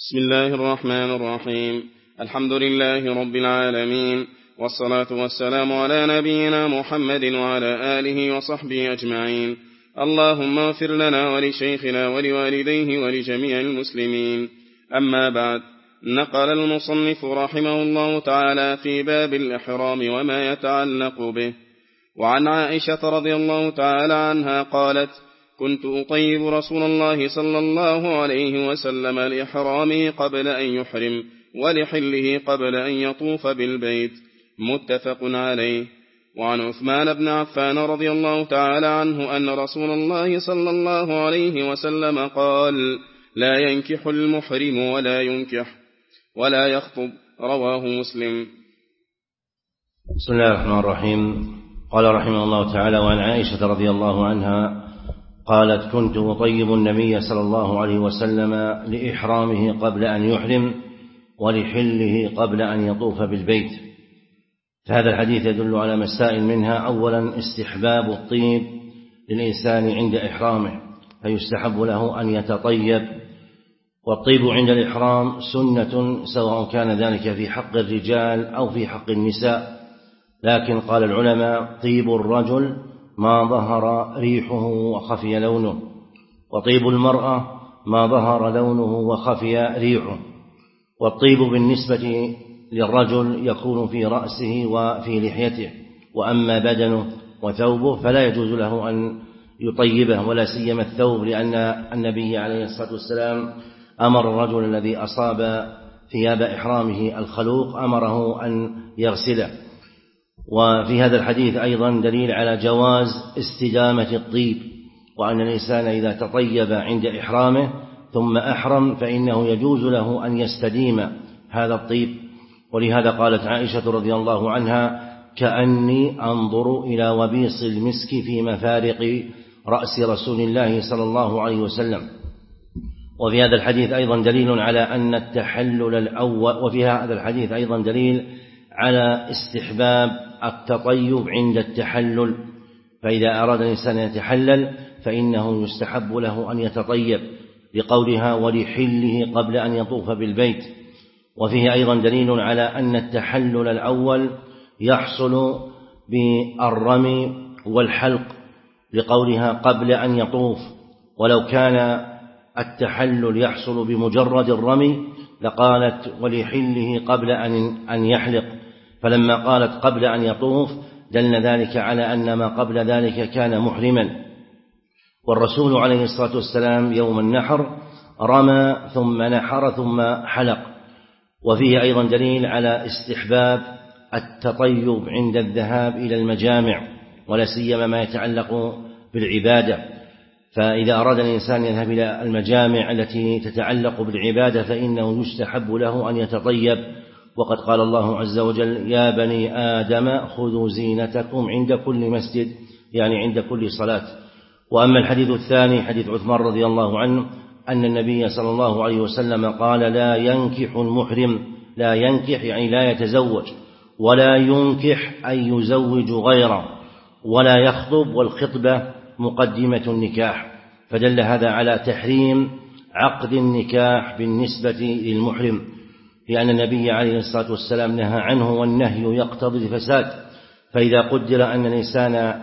بسم الله الرحمن الرحيم. الحمد لله رب العالمين، والصلاة والسلام على نبينا محمد وعلى آله وصحبه أجمعين. اللهم اغفر لنا ولشيخنا ولوالديه ولجميع المسلمين. أما بعد، نقل المصنف رحمه الله تعالى في باب الإحرام وما يتعلق به. وعن عائشة رضي الله تعالى عنها قالت: كنت أطيب رسول الله صلى الله عليه وسلم لإحرامه قبل أن يحرم ولحله قبل أن يطوف بالبيت. متفق عليه. وعن عثمان بن عفان رضي الله تعالى عنه أن رسول الله صلى الله عليه وسلم قال: لا ينكح المحرم ولا ينكح ولا يخطب. رواه مسلم. بسم الله الرحمن الرحيم. قال رحمه الله تعالى: وعن عائشة رضي الله عنها قالت: كنت أطيب النبي صلى الله عليه وسلم لإحرامه قبل أن يحرم ولحله قبل أن يطوف بالبيت. فهذا الحديث يدل على مسائل منها: أولا استحباب الطيب للإنسان عند إحرامه، فيستحب له أن يتطيب، والطيب عند الإحرام سنة سواء كان ذلك في حق الرجال أو في حق النساء. لكن قال العلماء: طيب الرجل ما ظهر ريحه وخفي لونه، وطيب المرأة ما ظهر لونه وخفي ريحه. والطيب بالنسبة للرجل يكون في رأسه وفي لحيته، وأما بدنه وثوبه فلا يجوز له أن يطيبه، ولا سيما الثوب، لأن النبي عليه الصلاة والسلام أمر الرجل الذي أصاب ثياب إحرامه الخلوق أمره أن يغسله. وفي هذا الحديث أيضا دليل على جواز استدامة الطيب، وأن الإنسان إذا تطيب عند إحرامه ثم أحرم فإنه يجوز له أن يستديم هذا الطيب. ولهذا قالت عائشة رضي الله عنها: كأني أنظر إلى وبيص المسك في مفارق رأس رسول الله صلى الله عليه وسلم. وفي هذا الحديث أيضا دليل على أن التحلل الأول، وفي هذا الحديث أيضا دليل على استحباب التطيب عند التحلل، فإذا أراد الإنسان أن يتحلل فإنه يستحب له أن يتطيب، لقولها: ولحله قبل أن يطوف بالبيت. وفيه أيضا دليل على أن التحلل الأول يحصل بالرمي والحلق، لقولها: قبل أن يطوف. ولو كان التحلل يحصل بمجرد الرمي لقالت: ولحله قبل أن يحلق. فلما قالت قبل أن يطوف دل ذلك على أن ما قبل ذلك كان محرما. والرسول عليه الصلاة والسلام يوم النحر رمى ثم نحر ثم حلق. وفيه أيضا دليل على استحباب التطيب عند الذهاب إلى المجامع، ولا سيما ما يتعلق بالعبادة. فإذا أراد الإنسان يذهب إلى المجامع التي تتعلق بالعبادة فإنه يستحب له أن يتطيب. وقد قال الله عز وجل: يا بني آدم خذوا زينتكم عند كل مسجد، يعني عند كل صلاة. وأما الحديث الثاني حديث عثمان رضي الله عنه أن النبي صلى الله عليه وسلم قال: لا ينكح المحرم، لا ينكح يعني لا يتزوج، ولا ينكح أي يزوج غيره، ولا يخطب، والخطبة مقدمة النكاح. فدل هذا على تحريم عقد النكاح بالنسبة للمحرم، لأن النبي عليه الصلاة والسلام نهى عنه، والنهي يقتضي الفساد. فإذا قدر أن الإنسان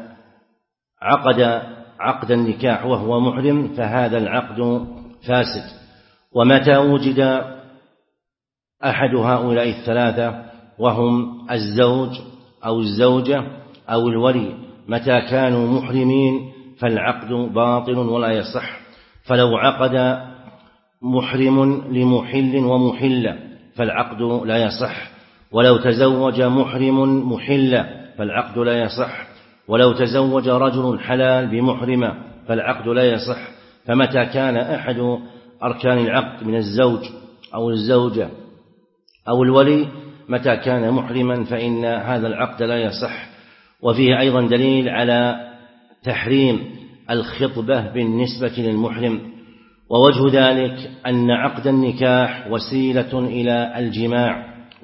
عقد النكاح وهو محرم فهذا العقد فاسد. ومتى وجد أحد هؤلاء الثلاثة وهم الزوج أو الزوجة أو الولي، متى كانوا محرمين فالعقد باطل ولا يصح. فلو عقد محرم لمحل ومحلة فالعقد لا يصح، ولو تزوج محرم محلة فالعقد لا يصح، ولو تزوج رجل حلال بمحرمة فالعقد لا يصح. فمتى كان أحد أركان العقد من الزوج أو الزوجة أو الولي متى كان محرما فإن هذا العقد لا يصح. وفيه أيضا دليل على تحريم الخطبة بالنسبة للمحرم. ووجه ذلك أن عقد النكاح وسيلة إلى الجماع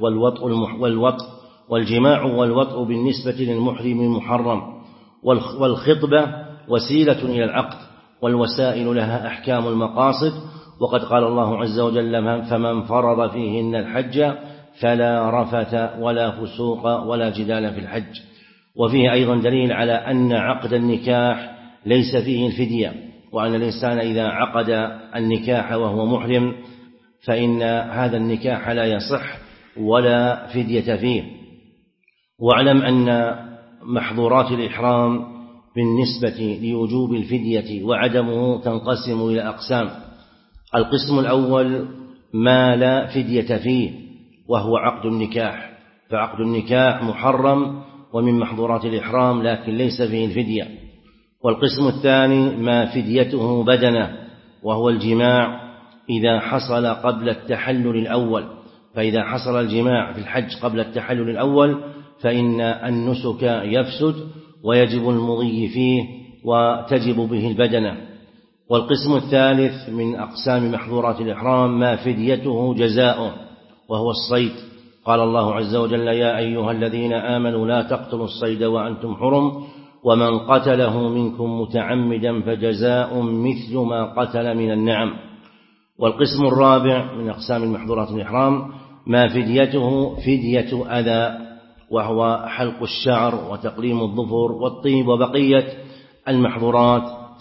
والجماع والوطء بالنسبة للمحرم محرم، والخطبة وسيلة إلى العقد، والوسائل لها أحكام المقاصد، وقد قال الله عز وجل فمن فرض فيهن الحج فلا رفث ولا فسوق ولا جدال في الحج. وفيه أيضا دليل على أن عقد النكاح ليس فيه الفدية، وأن الإنسان إذا عقد النكاح وهو محرم فإن هذا النكاح لا يصح ولا فدية فيه. واعلم أن محظورات الإحرام بالنسبة لوجوب الفدية وعدمه تنقسم إلى أقسام. القسم الأول ما لا فدية فيه وهو عقد النكاح، فعقد النكاح محرم ومن محظورات الإحرام لكن ليس فيه الفدية. والقسم الثاني ما فديته بدنه وهو الجماع إذا حصل قبل التحلل الأول، فإذا حصل الجماع في الحج قبل التحلل الأول فإن النسك يفسد ويجب المضي فيه وتجب به البدنة. والقسم الثالث من أقسام محظورات الإحرام ما فديته جزاء وهو الصيد. قال الله عز وجل يا أيها الذين آمنوا لا تقتلوا الصيد وأنتم حرم ومن قتله منكم متعمدا فجزاء مثل ما قتل من النعم. والقسم الرابع من أقسام المحظورات الإحرام ما فديته فدية أذى وهو حلق الشعر وتقليم الظفر والطيب وبقية المحظورات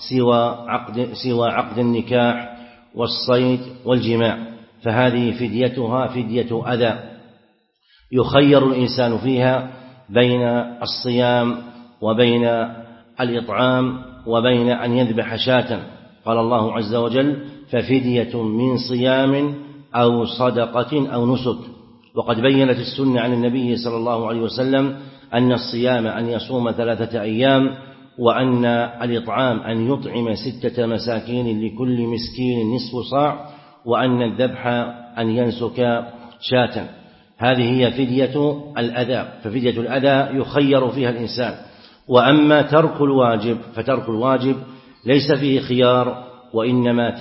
سوى عقد النكاح والصيد والجماع، فهذه فديتها فدية أذى يخير الإنسان فيها بين الصيام وبين الإطعام وبين أن يذبح شاة. قال الله عز وجل ففدية من صيام أو صدقة أو نسك. وقد بينت السنة عن النبي صلى الله عليه وسلم أن الصيام أن يصوم 3 أيام، وأن الإطعام أن يطعم 6 مساكين لكل مسكين نصف صاع، وأن الذبح أن ينسك شاة. هذه هي فدية الأذى، ففدية الأذى يخير فيها الإنسان. وأما ترك الواجب فترك الواجب ليس فيه خيار، وإنما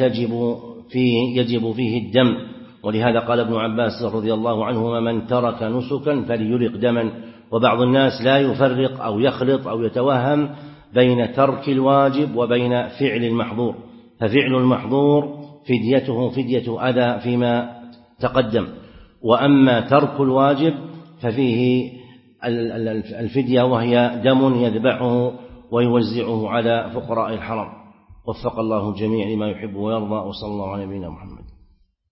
يجب فيه الدم. ولهذا قال ابن عباس رضي الله عنهما من ترك نسكا فليرق دما. وبعض الناس لا يفرق أو يخلط أو يتوهم بين ترك الواجب وبين فعل المحظور، ففعل المحظور فديته فدية أذى فيما تقدم، وأما ترك الواجب ففيه الفدية وهي دم يذبحه ويوزعه على فقراء الحرم. وفق الله الجميع لما يحب ويرضى، وصلى الله على نبينا محمد.